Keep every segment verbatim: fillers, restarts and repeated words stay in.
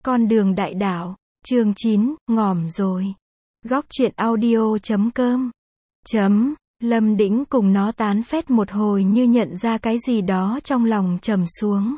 Con đường đại đạo, chương chín, ngỏm rồi. Góc truyện audio chấm com. Chấm, Lâm Đĩnh cùng nó tán phét một hồi như nhận ra cái gì đó trong lòng trầm xuống.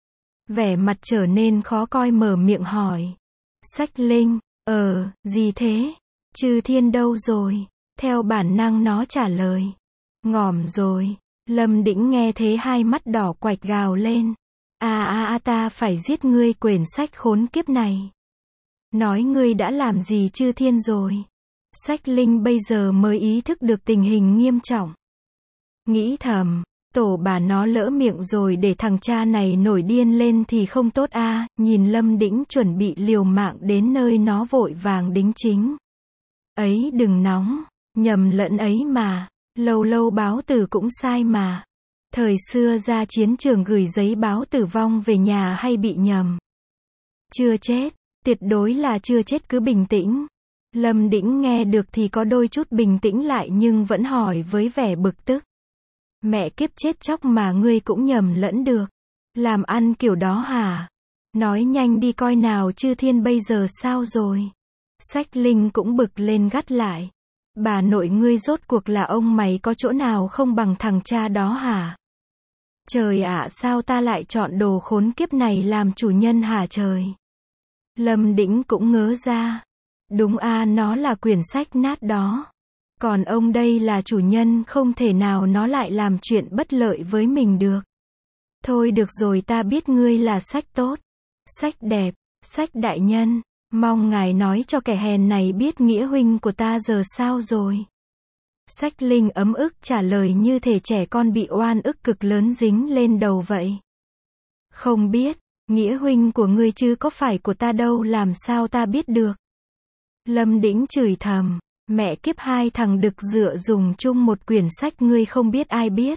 Vẻ mặt trở nên khó coi mở miệng hỏi. Sách Linh, ờ, gì thế? Chư Thiên đâu rồi? Theo bản năng nó trả lời. Ngỏm rồi. Lâm Đĩnh nghe thế hai mắt đỏ quạch gào lên. À à à ta phải giết ngươi quyển sách khốn kiếp này. Nói ngươi đã làm gì Chư Thiên rồi? Sách Linh bây giờ mới ý thức được tình hình nghiêm trọng. Nghĩ thầm, tổ bà nó lỡ miệng rồi để thằng cha này nổi điên lên thì không tốt a. À, nhìn Lâm Đĩnh chuẩn bị liều mạng đến nơi nó vội vàng đính chính. Ấy đừng nóng, nhầm lẫn ấy mà, lâu lâu báo tử cũng sai mà. Thời xưa ra chiến trường gửi giấy báo tử vong về nhà hay bị nhầm? Chưa chết, tuyệt đối là chưa chết, cứ bình tĩnh. Lâm Đĩnh nghe được thì có đôi chút bình tĩnh lại nhưng vẫn hỏi với vẻ bực tức. Mẹ kiếp chết chóc mà ngươi cũng nhầm lẫn được. Làm ăn kiểu đó hả? Nói nhanh đi coi nào Chư Thiên bây giờ sao rồi? Sách Linh cũng bực lên gắt lại. Bà nội ngươi rốt cuộc là ông mày có chỗ nào không bằng thằng cha đó hả? Trời ạ, sao ta lại chọn đồ khốn kiếp này làm chủ nhân hả trời? Lâm Đĩnh cũng ngớ ra. Đúng a, à, nó là quyển sách nát đó. Còn ông đây là chủ nhân, không thể nào nó lại làm chuyện bất lợi với mình được. Thôi được rồi, ta biết ngươi là sách tốt, sách đẹp, sách đại nhân. Mong ngài nói cho kẻ hèn này biết nghĩa huynh của ta giờ sao rồi. Sách Linh ấm ức trả lời như thể trẻ con bị oan ức cực lớn dính lên đầu vậy. Không biết, nghĩa huynh của ngươi chứ có phải của ta đâu, làm sao ta biết được. Lâm Đĩnh chửi thầm, mẹ kiếp, hai thằng đực dựa dùng chung một quyển sách ngươi không biết ai biết.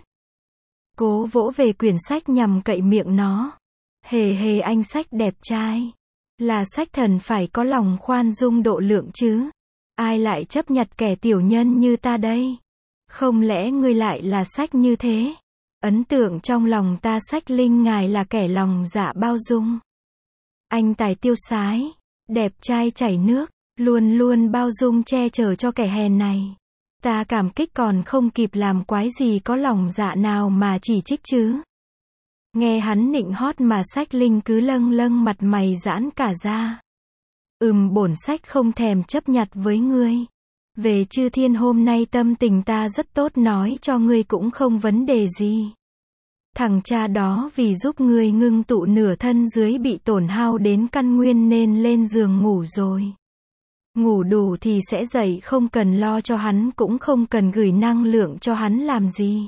Cố vỗ về quyển sách nhằm cậy miệng nó. Hề hề anh sách đẹp trai. Là sách thần phải có lòng khoan dung độ lượng chứ. Ai lại chấp nhặt kẻ tiểu nhân như ta đây? Không lẽ ngươi lại là sách như thế? Ấn tượng trong lòng ta Sách Linh ngài là kẻ lòng dạ bao dung. Anh tài tiêu sái, đẹp trai chảy nước, luôn luôn bao dung che chở cho kẻ hèn này. Ta cảm kích còn không kịp làm quái gì có lòng dạ nào mà chỉ trích chứ. Nghe hắn nịnh hót mà Sách Linh cứ lâng lâng mặt mày giãn cả ra. Ừm, bổn sách không thèm chấp nhặt với ngươi. Về Chư Thiên hôm nay tâm tình ta rất tốt, nói cho ngươi cũng không vấn đề gì. Thằng cha đó vì giúp ngươi ngưng tụ nửa thân dưới bị tổn hao đến căn nguyên nên lên giường ngủ rồi. Ngủ đủ thì sẽ dậy, không cần lo cho hắn, cũng không cần gửi năng lượng cho hắn làm gì.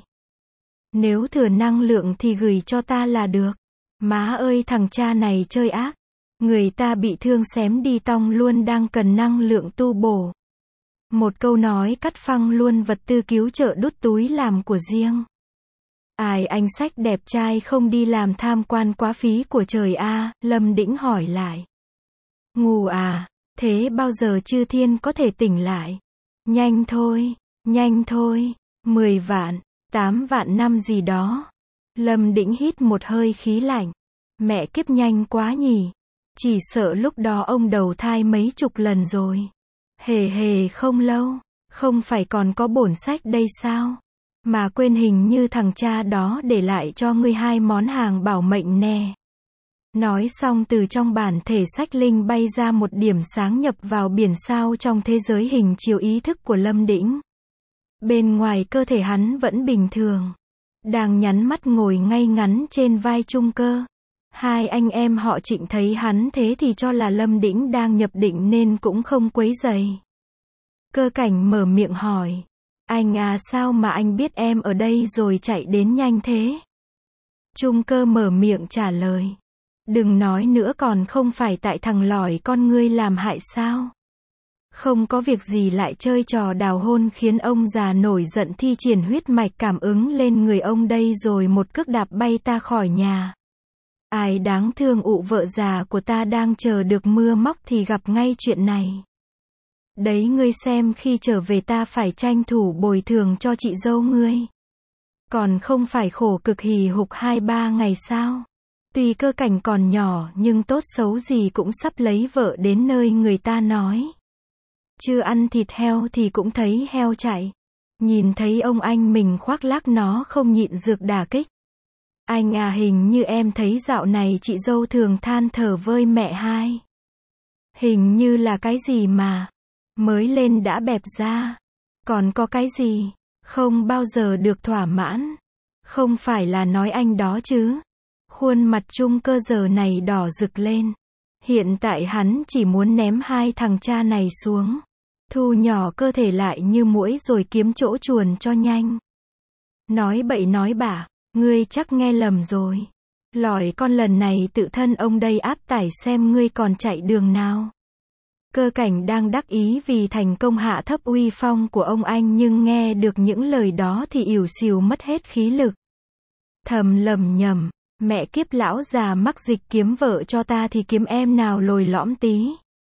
Nếu thừa năng lượng thì gửi cho ta là được. Má ơi, thằng cha này chơi ác. Người ta bị thương xém đi tong luôn đang cần năng lượng tu bổ. Một câu nói cắt phăng luôn vật tư cứu trợ đút túi làm của riêng. Ai, anh sách đẹp trai không đi làm tham quan quá phí của trời a. À, Lâm Đĩnh hỏi lại. Ngủ à? Thế bao giờ Chư Thiên có thể tỉnh lại? Nhanh thôi, nhanh thôi, mười vạn, tám vạn năm gì đó. Lâm Đĩnh hít một hơi khí lạnh. Mẹ kiếp, nhanh quá nhỉ. Chỉ sợ lúc đó ông đầu thai mấy chục lần rồi. Hề hề, không lâu, không phải còn có bổn sách đây sao? Mà quên, hình như thằng cha đó để lại cho ngươi hai món hàng bảo mệnh nè. Nói xong từ trong bản thể Sách Linh bay ra một điểm sáng nhập vào biển sao trong thế giới hình chiếu ý thức của Lâm Đĩnh. Bên ngoài cơ thể hắn vẫn bình thường. Đang nhắm mắt ngồi ngay ngắn trên vai Trung Cơ. Hai anh em họ Trịnh thấy hắn thế thì cho là Lâm Đĩnh đang nhập định nên cũng không quấy rầy. Cơ Cảnh mở miệng hỏi. Anh à, sao mà anh biết em ở đây rồi chạy đến nhanh thế? Trung Cơ mở miệng trả lời. Đừng nói nữa, còn không phải tại thằng lỏi con ngươi làm hại sao? Không có việc gì lại chơi trò đào hôn khiến ông già nổi giận thi triển huyết mạch cảm ứng lên người ông đây rồi một cước đạp bay ta khỏi nhà. Ai đáng thương, ụ vợ già của ta đang chờ được mưa móc thì gặp ngay chuyện này. Đấy, ngươi xem khi trở về ta phải tranh thủ bồi thường cho chị dâu ngươi. Còn không phải khổ cực hì hục hai ba ngày sao? Tuy cơ cảnh còn nhỏ nhưng tốt xấu gì cũng sắp lấy vợ đến nơi người ta nói. Chưa ăn thịt heo thì cũng thấy heo chạy. Nhìn thấy ông anh mình khoác lác nó không nhịn dược đả kích. Anh à, hình như em thấy dạo này chị dâu thường than thở với mẹ hai. Hình như là cái gì mà mới lên đã bẹp ra. Còn có cái gì không bao giờ được thỏa mãn. Không phải là nói anh đó chứ. Khuôn mặt Trung Cơ giờ này đỏ rực lên. Hiện tại hắn chỉ muốn ném hai thằng cha này xuống. Thu nhỏ cơ thể lại như muỗi rồi kiếm chỗ chuồn cho nhanh. Nói bậy nói bạ, ngươi chắc nghe lầm rồi. Lỏi con lần này tự thân ông đây áp tải xem ngươi còn chạy đường nào. Cơ cảnh đang đắc ý vì thành công hạ thấp uy phong của ông anh nhưng nghe được những lời đó thì ỉu xìu mất hết khí lực. Thầm lầm nhầm, mẹ kiếp lão già mắc dịch kiếm vợ cho ta thì kiếm em nào lồi lõm tí.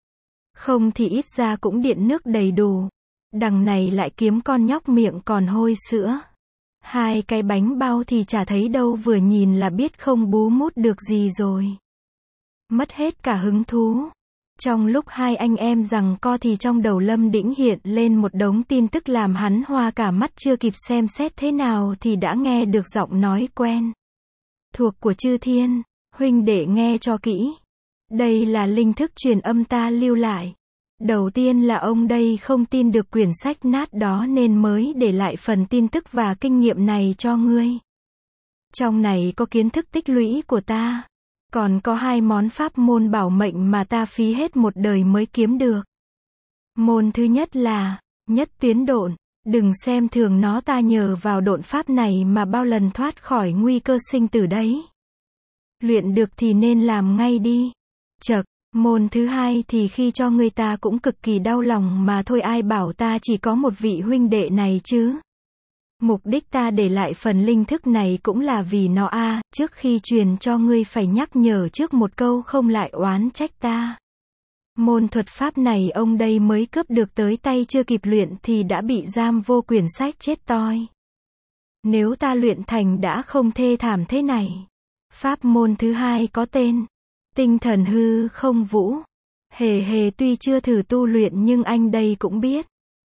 Không thì ít ra cũng điện nước đầy đủ. Đằng này lại kiếm con nhóc miệng còn hôi sữa. Hai cái bánh bao thì chả thấy đâu, vừa nhìn là biết không bú mút được gì rồi. Mất hết cả hứng thú. Trong lúc hai anh em giằng co thì trong đầu Lâm Đĩnh hiện lên một đống tin tức làm hắn hoa cả mắt, chưa kịp xem xét thế nào thì đã nghe được giọng nói quen thuộc của Chư Thiên. Huynh đệ nghe cho kỹ. Đây là linh thức truyền âm ta lưu lại. Đầu tiên là ông đây không tin được quyển sách nát đó nên mới để lại phần tin tức và kinh nghiệm này cho ngươi. Trong này có kiến thức tích lũy của ta. Còn có hai món pháp môn bảo mệnh mà ta phí hết một đời mới kiếm được. Môn thứ nhất là nhất tuyến độn. Đừng xem thường nó, ta nhờ vào độn pháp này mà bao lần thoát khỏi nguy cơ sinh tử đấy. Luyện được thì nên làm ngay đi. Chậc, môn thứ hai thì khi cho người ta cũng cực kỳ đau lòng mà thôi, ai bảo ta chỉ có một vị huynh đệ này chứ. Mục đích ta để lại phần linh thức này cũng là vì nó a, à, trước khi truyền cho ngươi phải nhắc nhở trước một câu không lại oán trách ta. Môn thuật pháp này ông đây mới cướp được tới tay, chưa kịp luyện thì đã bị giam vô quyển sách chết toi. Nếu ta luyện thành đã không thê thảm thế này. Pháp môn thứ hai có tên Tinh Thần Hư Không Vũ. Hề hề tuy chưa thử tu luyện nhưng anh đây cũng biết.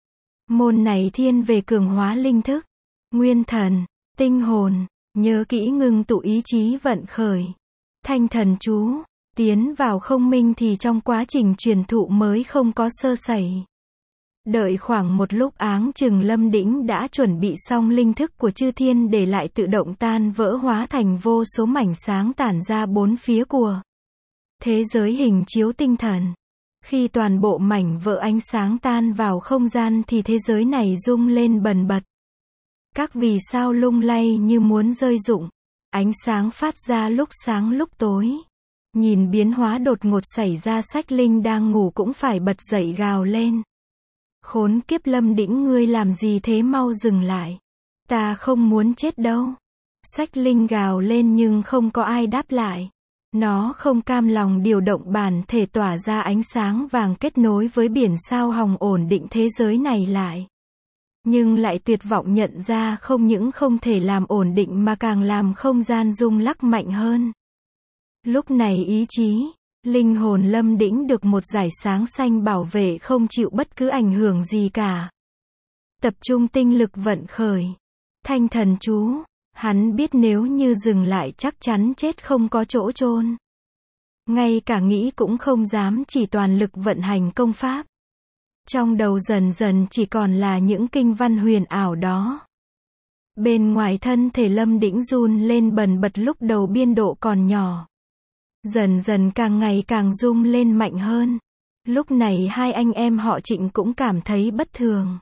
Môn này thiên về cường hóa linh thức, nguyên thần, tinh hồn. Nhớ kỹ, ngưng tụ ý chí vận khởi thanh thần chú, tiến vào không minh thì trong quá trình truyền thụ mới không có sơ sẩy. Đợi khoảng một lúc áng chừng Lâm Đĩnh đã chuẩn bị xong linh thức của Chư Thiên để lại tự động tan vỡ hóa thành vô số mảnh sáng tản ra bốn phía của thế giới hình chiếu tinh thần. Khi toàn bộ mảnh vỡ ánh sáng tan vào không gian thì thế giới này rung lên bần bật. Các vì sao lung lay như muốn rơi rụng. Ánh sáng phát ra lúc sáng lúc tối. Nhìn biến hóa đột ngột xảy ra, Sách Linh đang ngủ cũng phải bật dậy gào lên. Khốn kiếp Lâm Đĩnh, ngươi làm gì thế, mau dừng lại. Ta không muốn chết đâu. Sách Linh gào lên nhưng không có ai đáp lại. Nó không cam lòng điều động bản thể tỏa ra ánh sáng vàng kết nối với biển sao hồng ổn định thế giới này lại. Nhưng lại tuyệt vọng nhận ra không những không thể làm ổn định mà càng làm không gian rung lắc mạnh hơn. Lúc này ý chí, linh hồn Lâm Đĩnh được một dải sáng xanh bảo vệ không chịu bất cứ ảnh hưởng gì cả. Tập trung tinh lực vận khởi thanh thần chú. Hắn biết nếu như dừng lại chắc chắn chết không có chỗ chôn. Ngay cả nghĩ cũng không dám, chỉ toàn lực vận hành công pháp. Trong đầu dần dần chỉ còn là những kinh văn huyền ảo đó. Bên ngoài thân thể Lâm Đĩnh run lên bần bật, lúc đầu biên độ còn nhỏ. Dần dần càng ngày càng rung lên mạnh hơn. Lúc này hai anh em họ Trịnh cũng cảm thấy bất thường.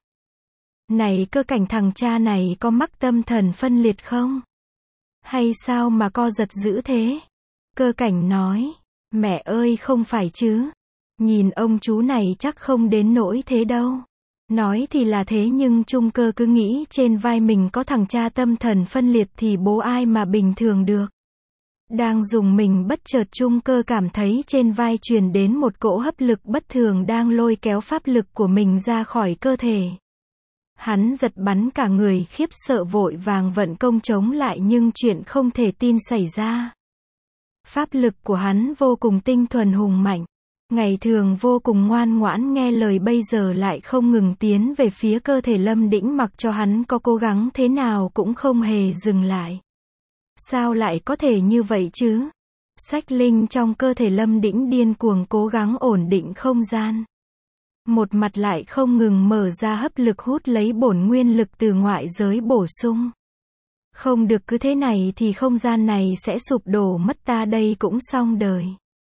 Này Cơ cảnh, thằng cha này có mắc tâm thần phân liệt không? Hay sao mà co giật dữ thế? Cơ cảnh nói, mẹ ơi không phải chứ. Nhìn ông chú này chắc không đến nỗi thế đâu. Nói thì là thế nhưng Trung Cơ cứ nghĩ trên vai mình có thằng cha tâm thần phân liệt thì bố ai mà bình thường được. Đang dùng mình bất chợt Trung Cơ cảm thấy trên vai truyền đến một cỗ hấp lực bất thường đang lôi kéo pháp lực của mình ra khỏi cơ thể. Hắn giật bắn cả người, khiếp sợ vội vàng vận công chống lại nhưng chuyện không thể tin xảy ra. Pháp lực của hắn vô cùng tinh thuần hùng mạnh. Ngày thường vô cùng ngoan ngoãn nghe lời, bây giờ lại không ngừng tiến về phía cơ thể Lâm Đĩnh, mặc cho hắn có cố gắng thế nào cũng không hề dừng lại. Sao lại có thể như vậy chứ? Sách linh trong cơ thể Lâm Đĩnh điên cuồng cố gắng ổn định không gian. Một mặt lại không ngừng mở ra hấp lực hút lấy bổn nguyên lực từ ngoại giới bổ sung. Không được, cứ thế này thì không gian này sẽ sụp đổ mất, ta đây cũng xong đời.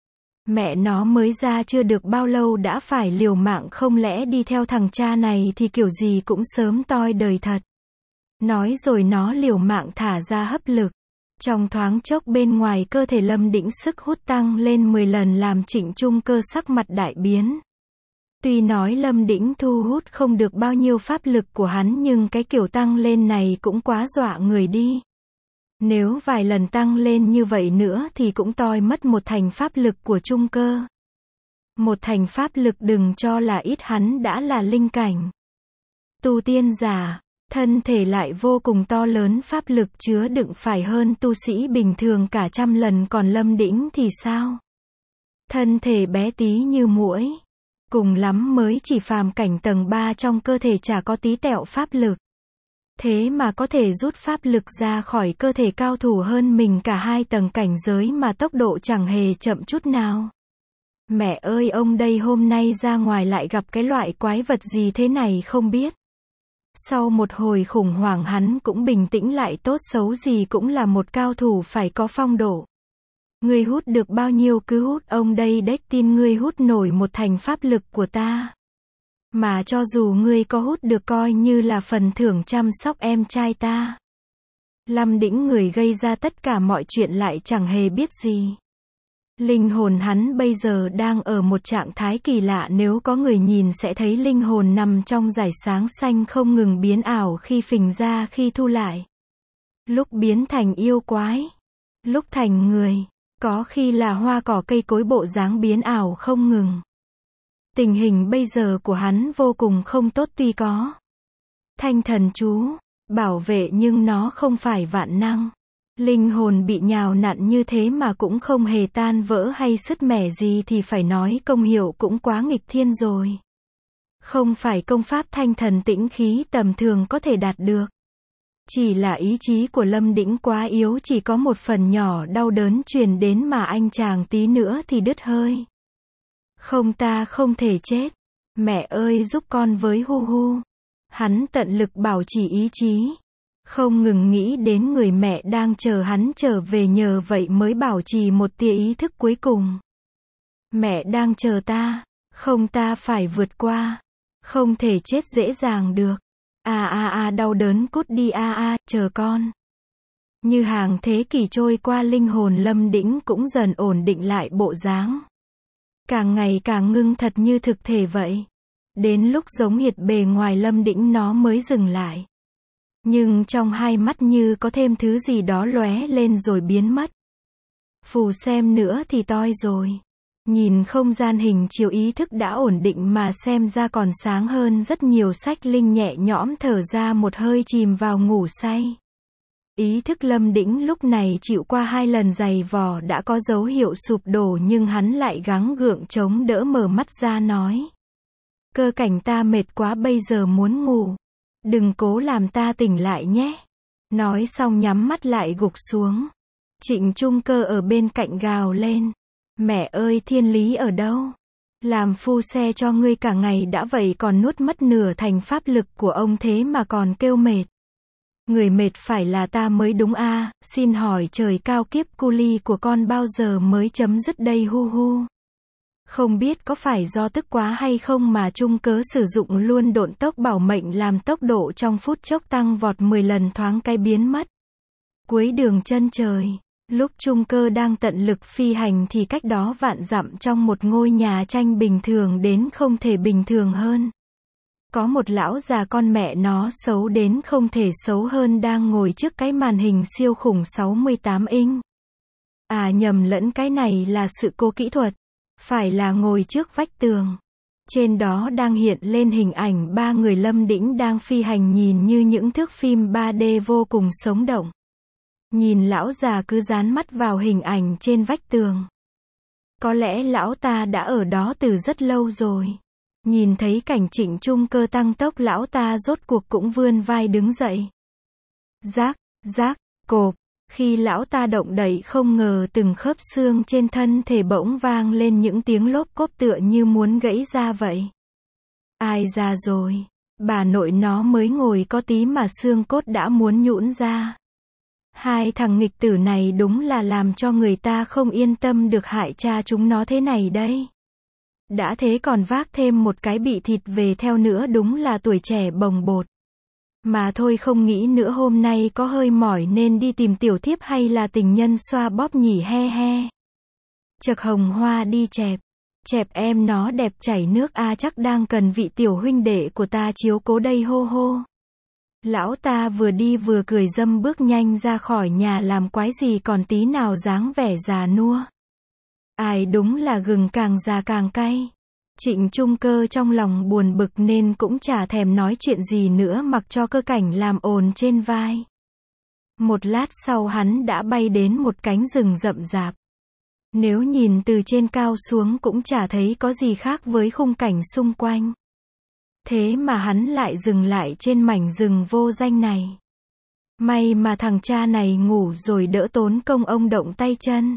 Mẹ nó mới ra chưa được bao lâu đã phải liều mạng, không lẽ đi theo thằng cha này thì kiểu gì cũng sớm toi đời thật. Nói rồi nó liều mạng thả ra hấp lực. Trong thoáng chốc bên ngoài cơ thể Lâm Đĩnh sức hút tăng lên mười lần, làm Trịnh Trung Cơ sắc mặt đại biến. Tuy nói Lâm Đĩnh thu hút không được bao nhiêu pháp lực của hắn, nhưng cái kiểu tăng lên này cũng quá dọa người đi. Nếu vài lần tăng lên như vậy nữa thì cũng toi mất một thành pháp lực của Trung Cơ. Một thành pháp lực đừng cho là ít, hắn đã là linh cảnh. Tu tiên giả, thân thể lại vô cùng to lớn, pháp lực chứa đựng phải hơn tu sĩ bình thường cả trăm lần, còn Lâm Đĩnh thì sao? Thân thể bé tí như muỗi. Cùng lắm mới chỉ phàm cảnh tầng ba, trong cơ thể chả có tí tẹo pháp lực. Thế mà có thể rút pháp lực ra khỏi cơ thể cao thủ hơn mình cả hai tầng cảnh giới mà tốc độ chẳng hề chậm chút nào. Mẹ ơi, ông đây hôm nay ra ngoài lại gặp cái loại quái vật gì thế này không biết. Sau một hồi khủng hoảng hắn cũng bình tĩnh lại, tốt xấu gì cũng là một cao thủ phải có phong độ. Ngươi hút được bao nhiêu cứ hút, ông đây đếch tin ngươi hút nổi một thành pháp lực của ta. Mà cho dù ngươi có hút được coi như là phần thưởng chăm sóc em trai ta. Lâm Đĩnh người gây ra tất cả mọi chuyện lại chẳng hề biết gì. Linh hồn hắn bây giờ đang ở một trạng thái kỳ lạ, nếu có người nhìn sẽ thấy linh hồn nằm trong dải sáng xanh không ngừng biến ảo, khi phình ra khi thu lại. Lúc biến thành yêu quái, lúc thành người, có khi là hoa cỏ cây cối, bộ dáng biến ảo không ngừng. Tình hình bây giờ của hắn vô cùng không tốt, tuy có thanh thần chú bảo vệ nhưng nó không phải vạn năng. Linh hồn bị nhào nặn như thế mà cũng không hề tan vỡ hay sứt mẻ gì thì phải nói công hiệu cũng quá nghịch thiên rồi. Không phải công pháp thanh thần tĩnh khí tầm thường có thể đạt được. Chỉ là ý chí của Lâm Đĩnh quá yếu, chỉ có một phần nhỏ đau đớn truyền đến mà anh chàng tí nữa thì đứt hơi. Không, ta không thể chết. Mẹ ơi giúp con với, hu hu. Hắn tận lực bảo trì ý chí. Không ngừng nghĩ đến người mẹ đang chờ hắn trở về, nhờ vậy mới bảo trì một tia ý thức cuối cùng. Mẹ đang chờ ta. Không, ta phải vượt qua. Không thể chết dễ dàng được. A a a đau đớn cút đi, a a, chờ con. Như hàng thế kỷ trôi qua, linh hồn Lâm Đĩnh cũng dần ổn định lại bộ dáng. Càng ngày càng ngưng thật như thực thể vậy. Đến lúc giống hiệt bề ngoài Lâm Đĩnh nó mới dừng lại. Nhưng trong hai mắt như có thêm thứ gì đó lóe lên rồi biến mất. Phù xem nữa thì toi rồi. Nhìn không gian hình chiếu, ý thức đã ổn định mà xem ra còn sáng hơn rất nhiều. Sách linh nhẹ nhõm thở ra một hơi, chìm vào ngủ say. Ý thức Lâm Đĩnh lúc này chịu qua hai lần giày vò đã có dấu hiệu sụp đổ, nhưng hắn lại gắng gượng chống đỡ, mở mắt ra nói. Cơ cảnh, ta mệt quá, bây giờ muốn ngủ. Đừng cố làm ta tỉnh lại nhé. Nói xong nhắm mắt lại gục xuống. Trịnh Trung Cơ ở bên cạnh gào lên. Mẹ ơi, thiên lý ở đâu? Làm phu xe cho ngươi cả ngày đã vậy còn nuốt mất nửa thành pháp lực của ông thế mà còn kêu mệt. Người mệt phải là ta mới đúng a, à, xin hỏi trời cao, kiếp cu ly của con bao giờ mới chấm dứt đây, hu hu. Không biết có phải do tức quá hay không mà Trung Cớ sử dụng luôn độn tốc bảo mệnh, làm tốc độ trong phút chốc tăng vọt mười lần, thoáng cái biến mất. Cuối đường chân trời, lúc Trung Cơ đang tận lực phi hành thì cách đó vạn dặm, trong một ngôi nhà tranh bình thường đến không thể bình thường hơn. Có một lão già con mẹ nó xấu đến không thể xấu hơn đang ngồi trước cái màn hình siêu khủng sáu mươi tám inch. À nhầm lẫn, cái này là sự cố kỹ thuật. Phải là ngồi trước vách tường. Trên đó đang hiện lên hình ảnh ba người Lâm Đĩnh đang phi hành, nhìn như những thước phim ba D vô cùng sống động. Nhìn lão già cứ dán mắt vào hình ảnh trên vách tường. Có lẽ lão ta đã ở đó từ rất lâu rồi. Nhìn thấy cảnh Trịnh Trung Cơ tăng tốc, lão ta rốt cuộc cũng vươn vai đứng dậy. Rác, rác, cộp. Khi lão ta động đậy, không ngờ từng khớp xương trên thân thể bỗng vang lên những tiếng lốp cốp tựa như muốn gãy ra vậy. Ai ra rồi? Bà nội nó mới ngồi có tí mà xương cốt đã muốn nhũn ra. Hai thằng nghịch tử này đúng là làm cho người ta không yên tâm được, hại cha chúng nó thế này đấy. Đã thế còn vác thêm một cái bị thịt về theo nữa, đúng là tuổi trẻ bồng bột. Mà thôi, không nghĩ nữa, hôm nay có hơi mỏi nên đi tìm tiểu thiếp hay là tình nhân xoa bóp nhỉ, he he. Chậc hồng hoa đi chẹp. Chẹp em nó đẹp chảy nước a, à, chắc đang cần vị tiểu huynh đệ của ta chiếu cố đây, hô hô. Lão ta vừa đi vừa cười dâm bước nhanh ra khỏi nhà, làm quái gì còn tí nào dáng vẻ già nua. Ai, đúng là gừng càng già càng cay. Trịnh Trung Cơ trong lòng buồn bực nên cũng chả thèm nói chuyện gì nữa, mặc cho Cơ Cảnh làm ồn trên vai. Một lát sau hắn đã bay đến một cánh rừng rậm rạp. Nếu nhìn từ trên cao xuống cũng chả thấy có gì khác với khung cảnh xung quanh. Thế mà hắn lại dừng lại trên mảnh rừng vô danh này. May mà thằng cha này ngủ rồi, đỡ tốn công ông động tay chân.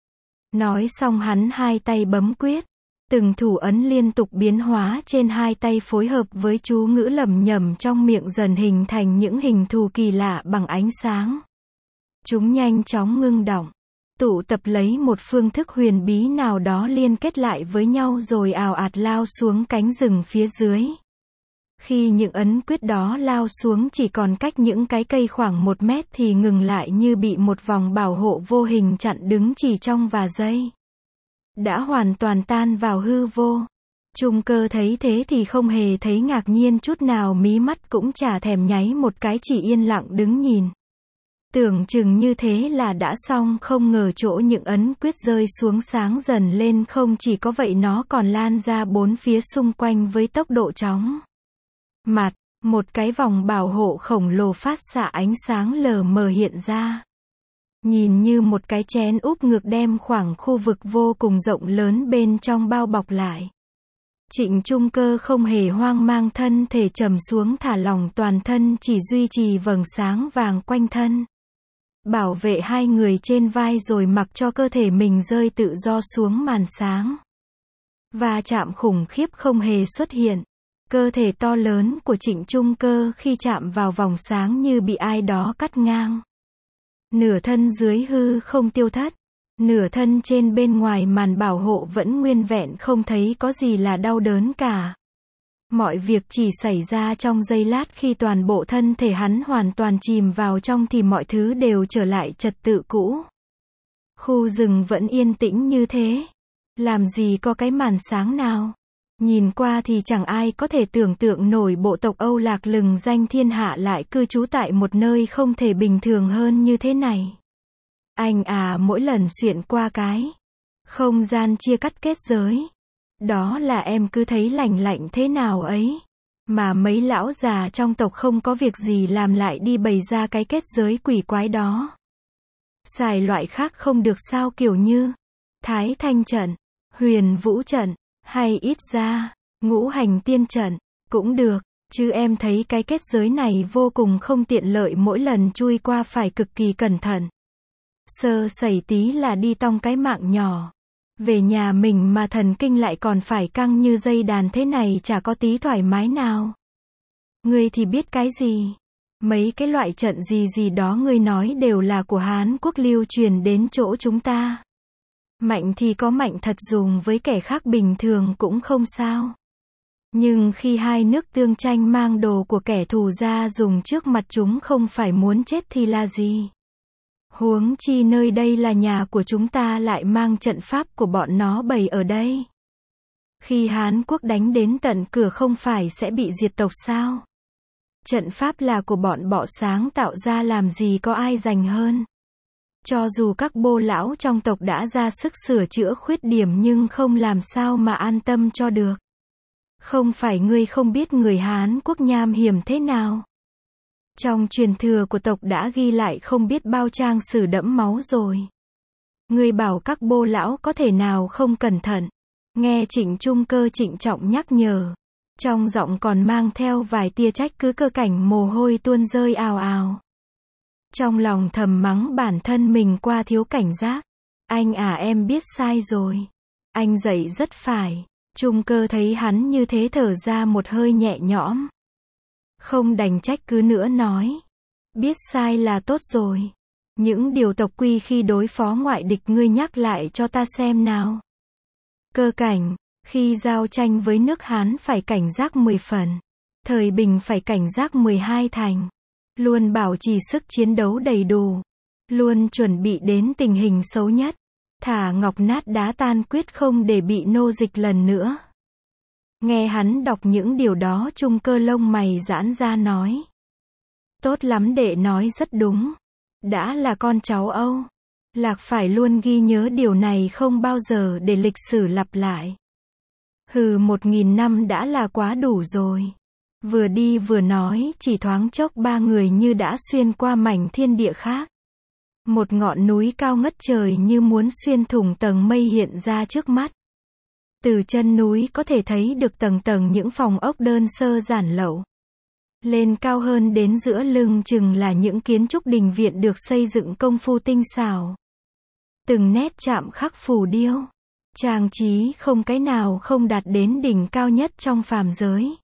Nói xong hắn hai tay bấm quyết. Từng thủ ấn liên tục biến hóa trên hai tay phối hợp với chú ngữ lẩm nhẩm trong miệng, dần hình thành những hình thù kỳ lạ bằng ánh sáng. Chúng nhanh chóng ngưng đọng, tụ tập lấy một phương thức huyền bí nào đó liên kết lại với nhau rồi ào ạt lao xuống cánh rừng phía dưới. Khi những ấn quyết đó lao xuống chỉ còn cách những cái cây khoảng một mét thì ngừng lại, như bị một vòng bảo hộ vô hình chặn đứng chỉ trong vài giây. Đã hoàn toàn tan vào hư vô. Trung Cơ thấy thế thì không hề thấy ngạc nhiên chút nào, mí mắt cũng chả thèm nháy một cái, chỉ yên lặng đứng nhìn. Tưởng chừng như thế là đã xong, không ngờ chỗ những ấn quyết rơi xuống sáng dần lên, không chỉ có vậy nó còn lan ra bốn phía xung quanh với tốc độ chóng mặt. Một cái vòng bảo hộ khổng lồ phát xạ ánh sáng lờ mờ hiện ra. Nhìn như một cái chén úp ngược đem khoảng khu vực vô cùng rộng lớn bên trong bao bọc lại. Trịnh Trung Cơ không hề hoang mang, thân thể trầm xuống, thả lỏng toàn thân, chỉ duy trì vầng sáng vàng quanh thân. Bảo vệ hai người trên vai rồi mặc cho cơ thể mình rơi tự do xuống màn sáng. Va chạm khủng khiếp không hề xuất hiện. Cơ thể to lớn của Trịnh Trung Cơ khi chạm vào vòng sáng như bị ai đó cắt ngang. Nửa thân dưới hư không tiêu thất, nửa thân trên bên ngoài màn bảo hộ vẫn nguyên vẹn, không thấy có gì là đau đớn cả. Mọi việc chỉ xảy ra trong giây lát, khi toàn bộ thân thể hắn hoàn toàn chìm vào trong thì mọi thứ đều trở lại trật tự cũ. Khu rừng vẫn yên tĩnh như thế. Làm gì có cái màn sáng nào. Nhìn qua thì chẳng ai có thể tưởng tượng nổi bộ tộc Âu Lạc lừng danh thiên hạ lại cư trú tại một nơi không thể bình thường hơn như thế này. Anh à, mỗi lần xuyên qua cái không gian chia cắt kết giới, đó là em cứ thấy lạnh lạnh thế nào ấy. Mà mấy lão già trong tộc không có việc gì làm lại đi bày ra cái kết giới quỷ quái đó. Xài loại khác không được sao, kiểu như Thái Thanh trận, Huyền Vũ trận, hay ít ra Ngũ Hành Tiên trận cũng được, chứ em thấy cái kết giới này vô cùng không tiện lợi, mỗi lần chui qua phải cực kỳ cẩn thận. Sơ sẩy tí là đi tong cái mạng nhỏ. Về nhà mình mà thần kinh lại còn phải căng như dây đàn thế này, chả có tí thoải mái nào. Ngươi thì biết cái gì? Mấy cái loại trận gì gì đó ngươi nói đều là của Hán Quốc lưu truyền đến chỗ chúng ta. Mạnh thì có mạnh thật, dùng với kẻ khác bình thường cũng không sao. Nhưng khi hai nước tương tranh, mang đồ của kẻ thù ra dùng trước mặt chúng không phải muốn chết thì là gì? Huống chi nơi đây là nhà của chúng ta, lại mang trận pháp của bọn nó bày ở đây. Khi Hán Quốc đánh đến tận cửa không phải sẽ bị diệt tộc sao? Trận pháp là của bọn bọ sáng tạo ra, làm gì có ai giành hơn. Cho dù các bô lão trong tộc đã ra sức sửa chữa khuyết điểm nhưng không làm sao mà an tâm cho được. Không phải ngươi không biết người Hán Quốc nham hiểm thế nào. Trong truyền thừa của tộc đã ghi lại không biết bao trang sử đẫm máu rồi. Ngươi bảo các bô lão có thể nào không cẩn thận. Nghe Trịnh Trung Cơ trịnh trọng nhắc nhở. Trong giọng còn mang theo vài tia trách cứ, Cơ Cảnh mồ hôi tuôn rơi ào ào. Trong lòng thầm mắng bản thân mình qua thiếu cảnh giác. Anh à, em biết sai rồi. Anh dạy rất phải. Trung Cơ thấy hắn như thế thở ra một hơi nhẹ nhõm. Không đành trách cứ nữa nói. Biết sai là tốt rồi. Những điều tộc quy khi đối phó ngoại địch ngươi nhắc lại cho ta xem nào. Cơ Cảnh, khi giao tranh với nước Hán phải cảnh giác mười phần. Thời bình phải cảnh giác mười hai thành. Luôn bảo trì sức chiến đấu đầy đủ. Luôn chuẩn bị đến tình hình xấu nhất. Thả ngọc nát đá tan, quyết không để bị nô dịch lần nữa. Nghe hắn đọc những điều đó, Trung Cơ lông mày giãn ra nói. Tốt lắm, đệ nói rất đúng. Đã là con cháu Âu Lạc phải luôn ghi nhớ điều này, không bao giờ để lịch sử lặp lại. Hừ, một nghìn năm đã là quá đủ rồi. Vừa đi vừa nói, chỉ thoáng chốc ba người như đã xuyên qua mảnh thiên địa khác. Một ngọn núi cao ngất trời như muốn xuyên thủng tầng mây hiện ra trước mắt. Từ chân núi có thể thấy được tầng tầng những phòng ốc đơn sơ giản lậu. Lên cao hơn đến giữa lưng chừng là những kiến trúc đình viện được xây dựng công phu tinh xảo. Từng nét chạm khắc phù điêu, trang trí không cái nào không đạt đến đỉnh cao nhất trong phàm giới.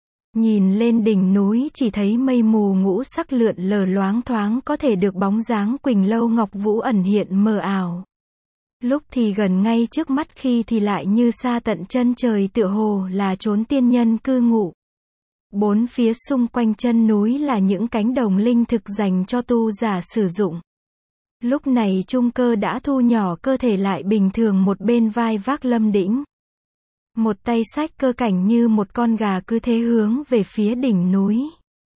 Nhìn lên đỉnh núi chỉ thấy mây mù ngũ sắc lượn lờ loáng thoáng, có thể được bóng dáng Quỳnh Lâu Ngọc Vũ ẩn hiện mờ ảo. Lúc thì gần ngay trước mắt, khi thì lại như xa tận chân trời, tựa hồ là chốn tiên nhân cư ngụ. Bốn phía xung quanh chân núi là những cánh đồng linh thực dành cho tu giả sử dụng. Lúc này Trung Cơ đã thu nhỏ cơ thể lại bình thường, một bên vai vác Lâm Đĩnh. Một tay xách Cơ Cảnh như một con gà, cứ thế hướng về phía đỉnh núi.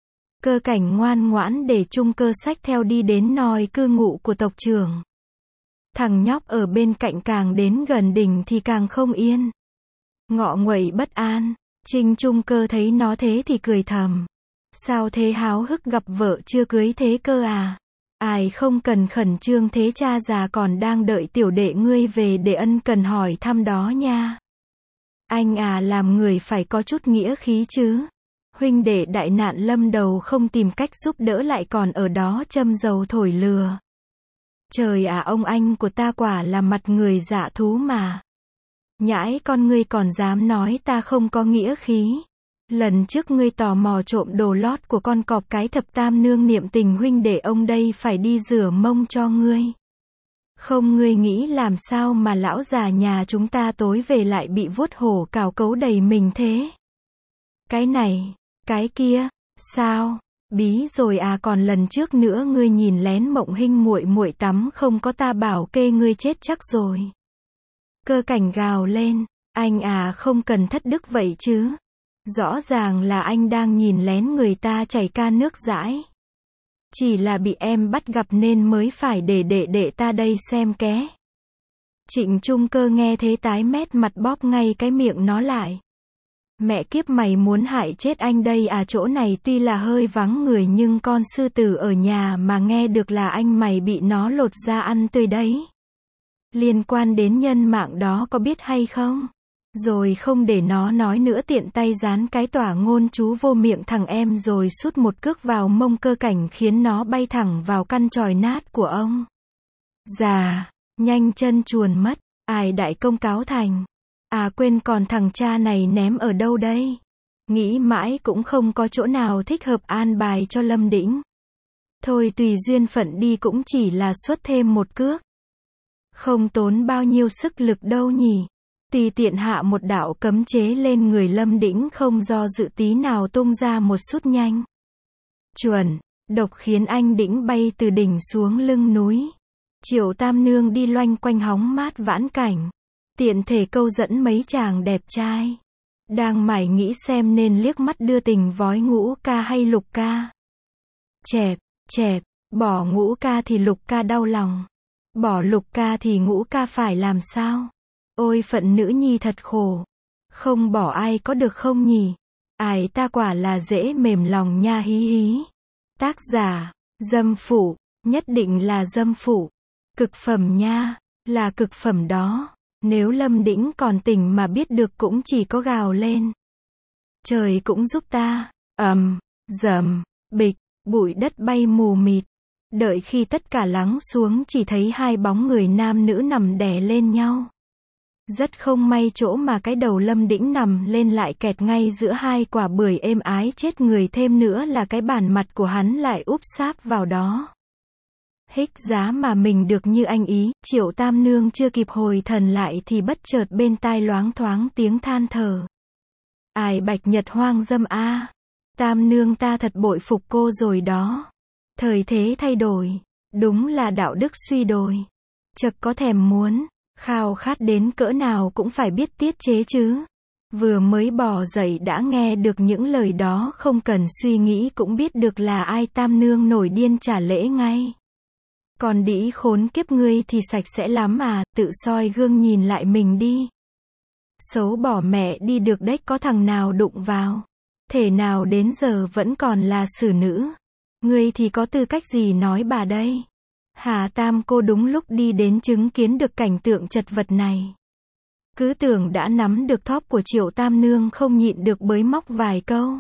Cơ Cảnh ngoan ngoãn để Trung Cơ xách theo đi đến nòi cư ngụ của tộc trưởng. Thằng nhóc ở bên cạnh càng đến gần đỉnh thì càng không yên. Ngọ nguậy bất an. Trinh Trung Cơ thấy nó thế thì cười thầm. Sao thế, háo hức gặp vợ chưa cưới thế cơ à? Ai không cần khẩn trương thế, cha già còn đang đợi tiểu đệ ngươi về để ân cần hỏi thăm đó nha. Anh à, làm người phải có chút nghĩa khí chứ. Huynh đệ đại nạn lâm đầu không tìm cách giúp đỡ, lại còn ở đó châm dầu thổi lừa. Trời à, ông anh của ta quả là mặt người dạ thú mà. Nhãi con, ngươi còn dám nói ta không có nghĩa khí. Lần trước ngươi tò mò trộm đồ lót của con cọp cái thập tam nương, niệm tình huynh để ông đây phải đi rửa mông cho ngươi. Không, ngươi nghĩ làm sao mà lão già nhà chúng ta tối về lại bị vuốt hổ cào cấu đầy mình thế? Cái này, cái kia, sao? Bí rồi à, còn lần trước nữa ngươi nhìn lén Mộng Hinh muội muội tắm không có, ta bảo kê ngươi chết chắc rồi. Cơ Cảnh gào lên, anh à, không cần thất đức vậy chứ. Rõ ràng là anh đang nhìn lén người ta chảy ca nước dãi. Chỉ là bị em bắt gặp nên mới phải để đệ đệ ta đây xem ké. Trịnh Trung Cơ nghe thế tái mét mặt, bóp ngay cái miệng nó lại. Mẹ kiếp, mày muốn hại chết anh đây à? Chỗ này tuy là hơi vắng người nhưng con sư tử ở nhà mà nghe được là anh mày bị nó lột ra ăn tươi đấy. Liên quan đến nhân mạng đó có biết hay không? Rồi không để nó nói nữa, tiện tay dán cái tỏa ngôn chú vô miệng thằng em rồi sút một cước vào mông Cơ Cảnh khiến nó bay thẳng vào căn chòi nát của ông già, nhanh chân chuồn mất. Ai đại công cáo thành. À quên, còn thằng cha này ném ở đâu đây? Nghĩ mãi cũng không có chỗ nào thích hợp an bài cho Lâm Đĩnh. Thôi tùy duyên phận đi, cũng chỉ là xuất thêm một cước. Không tốn bao nhiêu sức lực đâu nhỉ. Tùy tiện hạ một đạo cấm chế lên người Lâm Đĩnh, không do dự tí nào tung ra một sút nhanh. Chuẩn, độc khiến anh Đĩnh bay từ đỉnh xuống lưng núi. Triệu Tam Nương đi loanh quanh hóng mát vãn cảnh. Tiện thể câu dẫn mấy chàng đẹp trai. Đang mải nghĩ xem nên liếc mắt đưa tình vói Ngũ Ca hay Lục Ca. Chẹp, chẹp, bỏ Ngũ Ca thì Lục Ca đau lòng. Bỏ Lục Ca thì Ngũ Ca phải làm sao? Ôi phận nữ nhi thật khổ. Không bỏ ai có được không nhỉ? Ai, ta quả là dễ mềm lòng nha, hí hí. Tác giả, dâm phụ, nhất định là dâm phụ. Cực phẩm nha, là cực phẩm đó. Nếu Lâm Đĩnh còn tỉnh mà biết được cũng chỉ có gào lên. Trời cũng giúp ta. Ầm, dầm, bịch, bụi đất bay mù mịt. Đợi khi tất cả lắng xuống chỉ thấy hai bóng người nam nữ nằm đè lên nhau. Rất không may chỗ mà cái đầu Lâm Đĩnh nằm lên lại kẹt ngay giữa hai quả bưởi êm ái chết người, thêm nữa là cái bản mặt của hắn lại úp sáp vào đó. Hích giá mà mình được như anh ý, Triệu Tam Nương chưa kịp hồi thần lại thì bất chợt bên tai loáng thoáng tiếng than thở. Ai Bạch Nhật hoang dâm a, Tam Nương ta thật bội phục cô rồi đó. Thời thế thay đổi, đúng là đạo đức suy đồi. Chợt có thèm muốn, khao khát đến cỡ nào cũng phải biết tiết chế chứ. Vừa mới bò dậy đã nghe được những lời đó, không cần suy nghĩ cũng biết được là ai. Tam Nương nổi điên trả lễ ngay. Còn đĩ khốn kiếp ngươi thì sạch sẽ lắm à, tự soi gương nhìn lại mình đi. Xấu bỏ mẹ đi được đấy, có thằng nào đụng vào. Thể nào đến giờ vẫn còn là xử nữ. Ngươi thì có tư cách gì nói bà đây? Hà Tam cô đúng lúc đi đến chứng kiến được cảnh tượng chật vật này. Cứ tưởng đã nắm được thóp của Triệu Tam Nương, không nhịn được bới móc vài câu.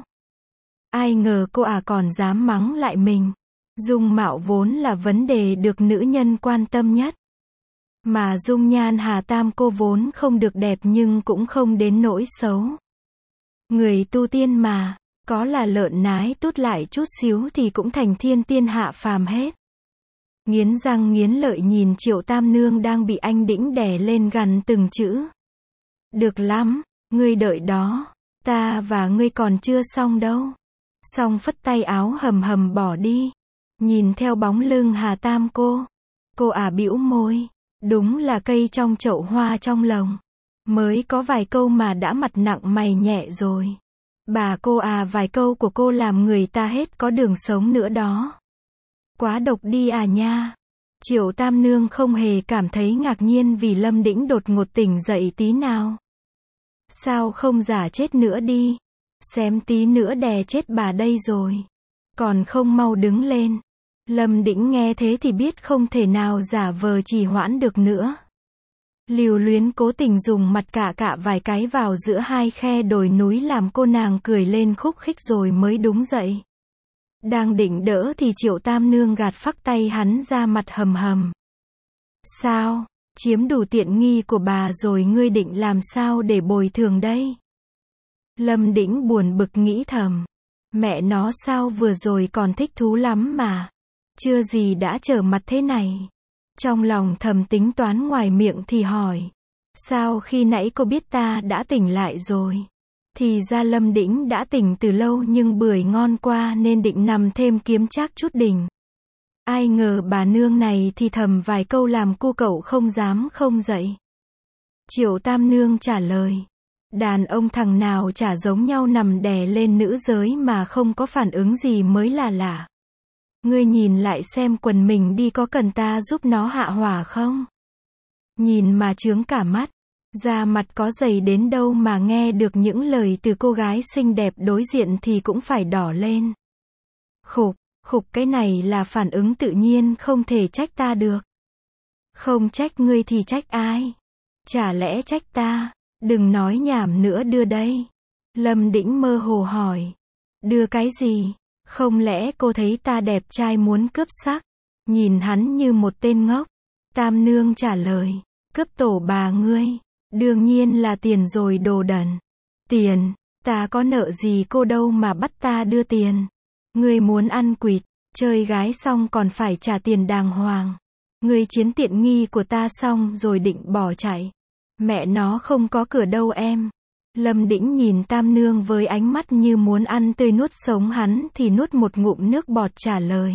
Ai ngờ cô à còn dám mắng lại mình. Dung mạo vốn là vấn đề được nữ nhân quan tâm nhất. Mà dung nhan Hà Tam cô vốn không được đẹp nhưng cũng không đến nỗi xấu. Người tu tiên mà, có là lợn nái tút lại chút xíu thì cũng thành thiên tiên hạ phàm hết. Nghiến răng nghiến lợi nhìn Triệu Tam Nương đang bị anh Đĩnh đè lên gằn từng chữ. Được lắm, ngươi đợi đó, ta và ngươi còn chưa xong đâu. Xong phất tay áo hầm hầm bỏ đi. Nhìn theo bóng lưng Hà Tam cô, cô à bĩu môi, đúng là cây trong chậu hoa trong lồng. Mới có vài câu mà đã mặt nặng mày nhẹ rồi. Bà cô à, vài câu của cô làm người ta hết có đường sống nữa đó. Quá độc đi à nha. Triệu Tam Nương không hề cảm thấy ngạc nhiên vì Lâm Đĩnh đột ngột tỉnh dậy tí nào. Sao không giả chết nữa đi. Xém tí nữa đè chết bà đây rồi. Còn không mau đứng lên. Lâm Đĩnh nghe thế thì biết không thể nào giả vờ trì hoãn được nữa. Lưu luyến cố tình dùng mặt cạ cạ vài cái vào giữa hai khe đồi núi làm cô nàng cười lên khúc khích rồi mới đúng dậy. Đang định đỡ thì Triệu Tam Nương gạt phắc tay hắn ra, mặt hầm hầm. Sao, chiếm đủ tiện nghi của bà rồi ngươi định làm sao để bồi thường đây? Lâm Đĩnh buồn bực nghĩ thầm. Mẹ nó, sao vừa rồi còn thích thú lắm mà. Chưa gì đã trở mặt thế này. Trong lòng thầm tính toán, ngoài miệng thì hỏi. Sao khi nãy cô biết ta đã tỉnh lại rồi? Thì ra Lâm Đĩnh đã tỉnh từ lâu nhưng bưởi ngon qua nên định nằm thêm kiếm trác chút đỉnh. Ai ngờ bà nương này thì thầm vài câu làm cu cậu không dám không dậy. Triệu Tam Nương trả lời. Đàn ông thằng nào chả giống nhau, nằm đè lên nữ giới mà không có phản ứng gì mới là lạ. Ngươi nhìn lại xem quần mình đi, có cần ta giúp nó hạ hỏa không? Nhìn mà chướng cả mắt. Da mặt có dày đến đâu mà nghe được những lời từ cô gái xinh đẹp đối diện thì cũng phải đỏ lên. Khục, khục, cái này là phản ứng tự nhiên, không thể trách ta được. Không trách ngươi thì trách ai? Chả lẽ trách ta? Đừng nói nhảm nữa, đưa đây. Lâm Đĩnh mơ hồ hỏi. Đưa cái gì? Không lẽ cô thấy ta đẹp trai muốn cướp sắc? Nhìn hắn như một tên ngốc. Tam Nương trả lời. Cướp tổ bà ngươi. Đương nhiên là tiền rồi, đồ đần. Tiền? Ta có nợ gì cô đâu mà bắt ta đưa tiền. Ngươi muốn ăn quỵt, chơi gái xong còn phải trả tiền đàng hoàng. Ngươi chiếm tiện nghi của ta xong rồi định bỏ chạy. Mẹ nó không có cửa đâu em. Lâm Đĩnh nhìn Tam Nương với ánh mắt như muốn ăn tươi nuốt sống hắn thì nuốt một ngụm nước bọt trả lời.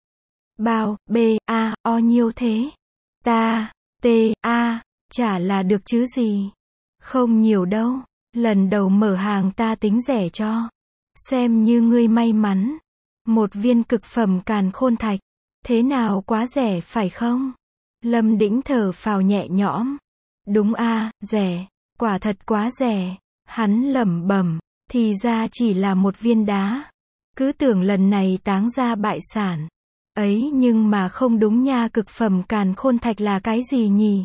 Bao, b, a, o nhiêu thế? Ta, t, a, chả là được chứ gì. Không nhiều đâu. Lần đầu mở hàng ta tính rẻ cho. Xem như ngươi may mắn. Một viên cực phẩm càn khôn thạch. Thế nào, quá rẻ phải không? Lâm Đĩnh thở phào nhẹ nhõm. Đúng a, rẻ. Quả thật quá rẻ. Hắn lẩm bẩm. Thì ra chỉ là một viên đá. Cứ tưởng lần này táng ra bại sản. Ấy nhưng mà không đúng nha, cực phẩm càn khôn thạch là cái gì nhỉ?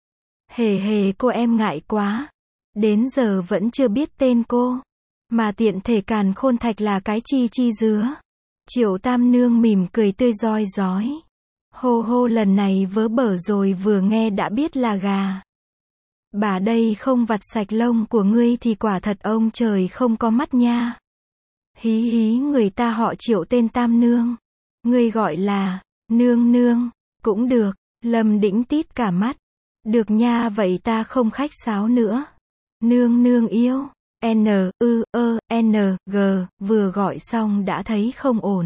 Hề hề cô em ngại quá. Đến giờ vẫn chưa biết tên cô. Mà tiện thể càn khôn thạch là cái chi chi dứa. Triệu Tam Nương mỉm cười tươi rói rói. Hô hô, lần này vớ bở rồi, vừa nghe đã biết là gà. Bà đây không vặt sạch lông của ngươi thì quả thật ông trời không có mắt nha. Hí hí, người ta họ Triệu tên Tam Nương. Ngươi gọi là Nương Nương, cũng được. Lâm Đĩnh tít cả mắt. Được nha, vậy ta không khách sáo nữa. Nương nương yêu. N, ư, ơ, N, G, vừa gọi xong đã thấy không ổn.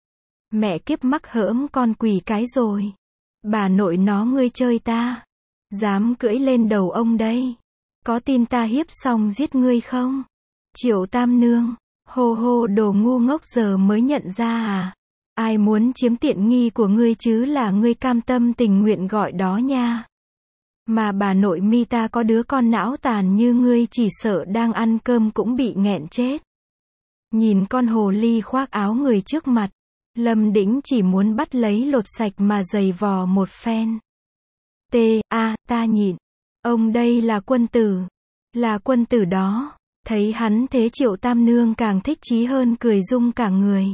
Mẹ kiếp, mắc hỡm con quỷ cái rồi. Bà nội nó, ngươi chơi ta. Dám cưỡi lên đầu ông đây. Có tin ta hiếp xong giết ngươi không? Triệu Tam Nương. Hô hô, đồ ngu ngốc, giờ mới nhận ra à? Ai muốn chiếm tiện nghi của ngươi chứ, là ngươi cam tâm tình nguyện gọi đó nha. Mà bà nội mi ta có đứa con não tàn như ngươi, chỉ sợ đang ăn cơm cũng bị nghẹn chết. Nhìn con hồ ly khoác áo người trước mặt, Lâm Đĩnh chỉ muốn bắt lấy lột sạch mà giày vò một phen. T, a, ta nhịn. Ông đây là quân tử. Là quân tử đó. Thấy hắn thế, Triệu Tam Nương càng thích chí hơn, cười rung cả người.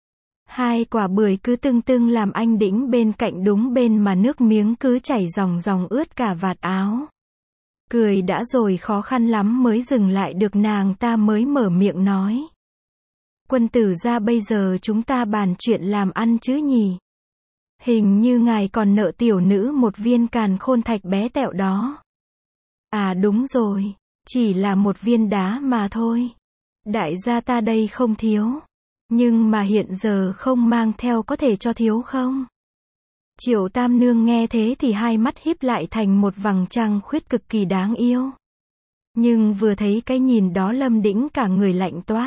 Hai quả bưởi cứ tưng tưng làm anh Đĩnh bên cạnh đúng bên mà nước miếng cứ chảy ròng ròng ướt cả vạt áo. Cười đã rồi khó khăn lắm mới dừng lại được, nàng ta mới mở miệng nói. Quân tử ra, bây giờ chúng ta bàn chuyện làm ăn chứ nhỉ? Hình như ngài còn nợ tiểu nữ một viên càn khôn thạch bé tẹo đó. À đúng rồi, chỉ là một viên đá mà thôi. Đại gia ta đây không thiếu. Nhưng mà hiện giờ không mang theo, có thể cho thiếu không? Triệu Tam Nương nghe thế thì hai mắt híp lại thành một vầng trăng khuyết cực kỳ đáng yêu. Nhưng vừa thấy cái nhìn đó, Lâm Đĩnh cả người lạnh toát.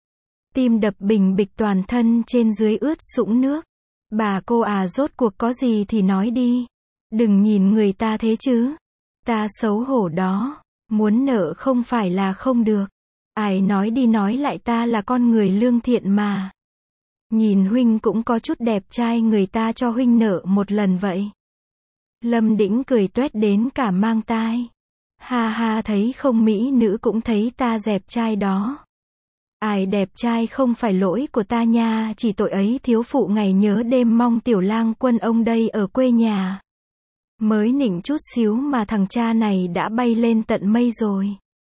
Tim đập bình bịch, toàn thân trên dưới ướt sũng nước. Bà cô à, rốt cuộc có gì thì nói đi. Đừng nhìn người ta thế chứ. Ta xấu hổ đó. Muốn nợ không phải là không được. Ai nói đi nói lại, ta là con người lương thiện mà. Nhìn huynh cũng có chút đẹp trai, người ta cho huynh nợ một lần vậy. Lâm Đĩnh cười toét đến cả mang tai. Ha ha, thấy không, mỹ nữ cũng thấy ta đẹp trai đó. Ai đẹp trai không phải lỗi của ta nha, chỉ tội ấy thiếu phụ ngày nhớ đêm mong tiểu lang quân ông đây ở quê nhà. Mới nịnh chút xíu mà thằng cha này đã bay lên tận mây rồi.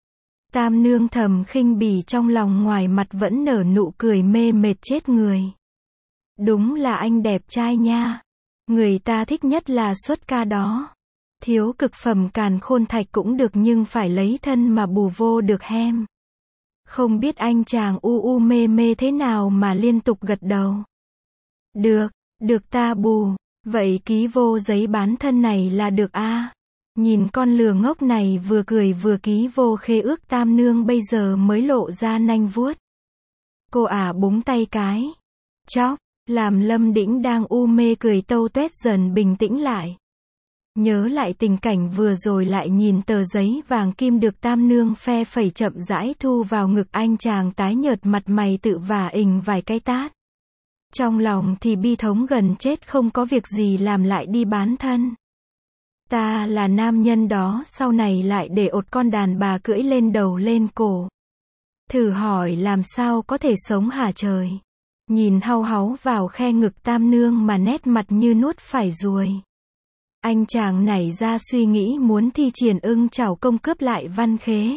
Tam Nương thầm khinh bỉ trong lòng, ngoài mặt vẫn nở nụ cười mê mệt chết người. Đúng là anh đẹp trai nha. Người ta thích nhất là xuất ca đó. Thiếu cực phẩm càn khôn thạch cũng được, nhưng phải lấy thân mà bù vô được hem. Không biết anh chàng u u mê mê thế nào mà liên tục gật đầu. Được, được ta bù. Vậy ký vô giấy bán thân này là được a. À? Nhìn con lừa ngốc này vừa cười vừa ký vô khế ước, Tam Nương bây giờ mới lộ ra nanh vuốt. Cô ả à búng tay cái. Chóc, làm Lâm Đĩnh đang u mê cười tâu tuét dần bình tĩnh lại. Nhớ lại tình cảnh vừa rồi, lại nhìn tờ giấy vàng kim được Tam Nương phe phẩy chậm rãi thu vào ngực, anh chàng tái nhợt mặt mày tự vả ình vài cái tát. Trong lòng thì bi thống gần chết, không có việc gì làm lại đi bán thân. Ta là nam nhân đó, sau này lại để ột con đàn bà cưỡi lên đầu lên cổ. Thử hỏi làm sao có thể sống hả trời. Nhìn hau háu vào khe ngực Tam Nương mà nét mặt như nuốt phải ruồi. Anh chàng nảy ra suy nghĩ muốn thi triển ưng chảo công cướp lại Văn Khế.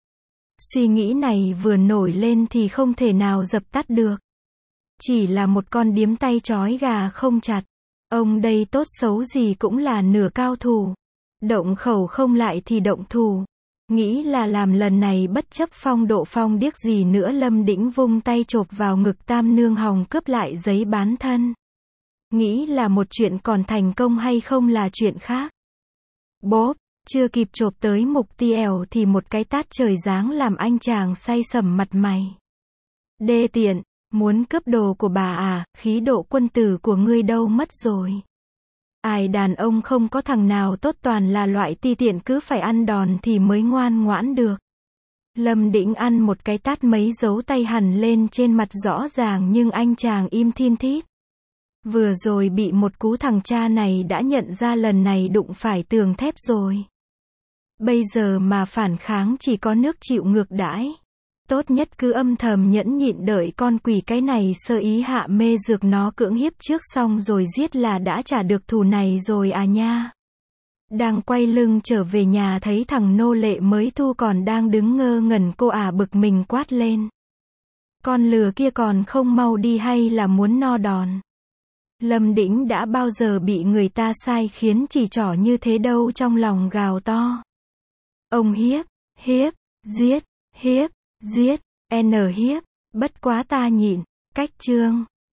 Suy nghĩ này vừa nổi lên thì không thể nào dập tắt được. Chỉ là một con điếm tay trói gà không chặt. Ông đây tốt xấu gì cũng là nửa cao thủ. Động khẩu không lại thì động thủ. Nghĩ là làm lần này bất chấp phong độ phong điếc gì nữa, Lâm Đĩnh vung tay chộp vào ngực Tam Nương hòng cướp lại giấy bán thân. Nghĩ là một chuyện, còn thành công hay không là chuyện khác. Bốp, chưa kịp chộp tới mục tiêu thì một cái tát trời giáng làm anh chàng say sẩm mặt mày. Đê tiện, muốn cướp đồ của bà à, khí độ quân tử của ngươi đâu mất rồi. Ai đàn ông không có thằng nào tốt, toàn là loại ti tiện, cứ phải ăn đòn thì mới ngoan ngoãn được. Lâm Đĩnh ăn một cái tát mấy dấu tay hằn lên trên mặt rõ ràng nhưng anh chàng im thin thít. Vừa rồi bị một cú thằng cha này đã nhận ra lần này đụng phải tường thép rồi. Bây giờ mà phản kháng chỉ có nước chịu ngược đãi. Tốt nhất cứ âm thầm nhẫn nhịn đợi con quỷ cái này sơ ý hạ mê dược nó cưỡng hiếp trước xong rồi giết là đã trả được thù này rồi à nha. Đang quay lưng trở về nhà thấy thằng nô lệ mới thu còn đang đứng ngơ ngẩn cô ả bực mình quát lên. Con lừa kia còn không mau đi hay là muốn no đòn. Lâm Đĩnh đã bao giờ bị người ta sai khiến chỉ trỏ như thế đâu, trong lòng gào to. Ông hiếp, hiếp, giết, hiếp, giết, n hiếp, bất quá ta nhịn, cách chương.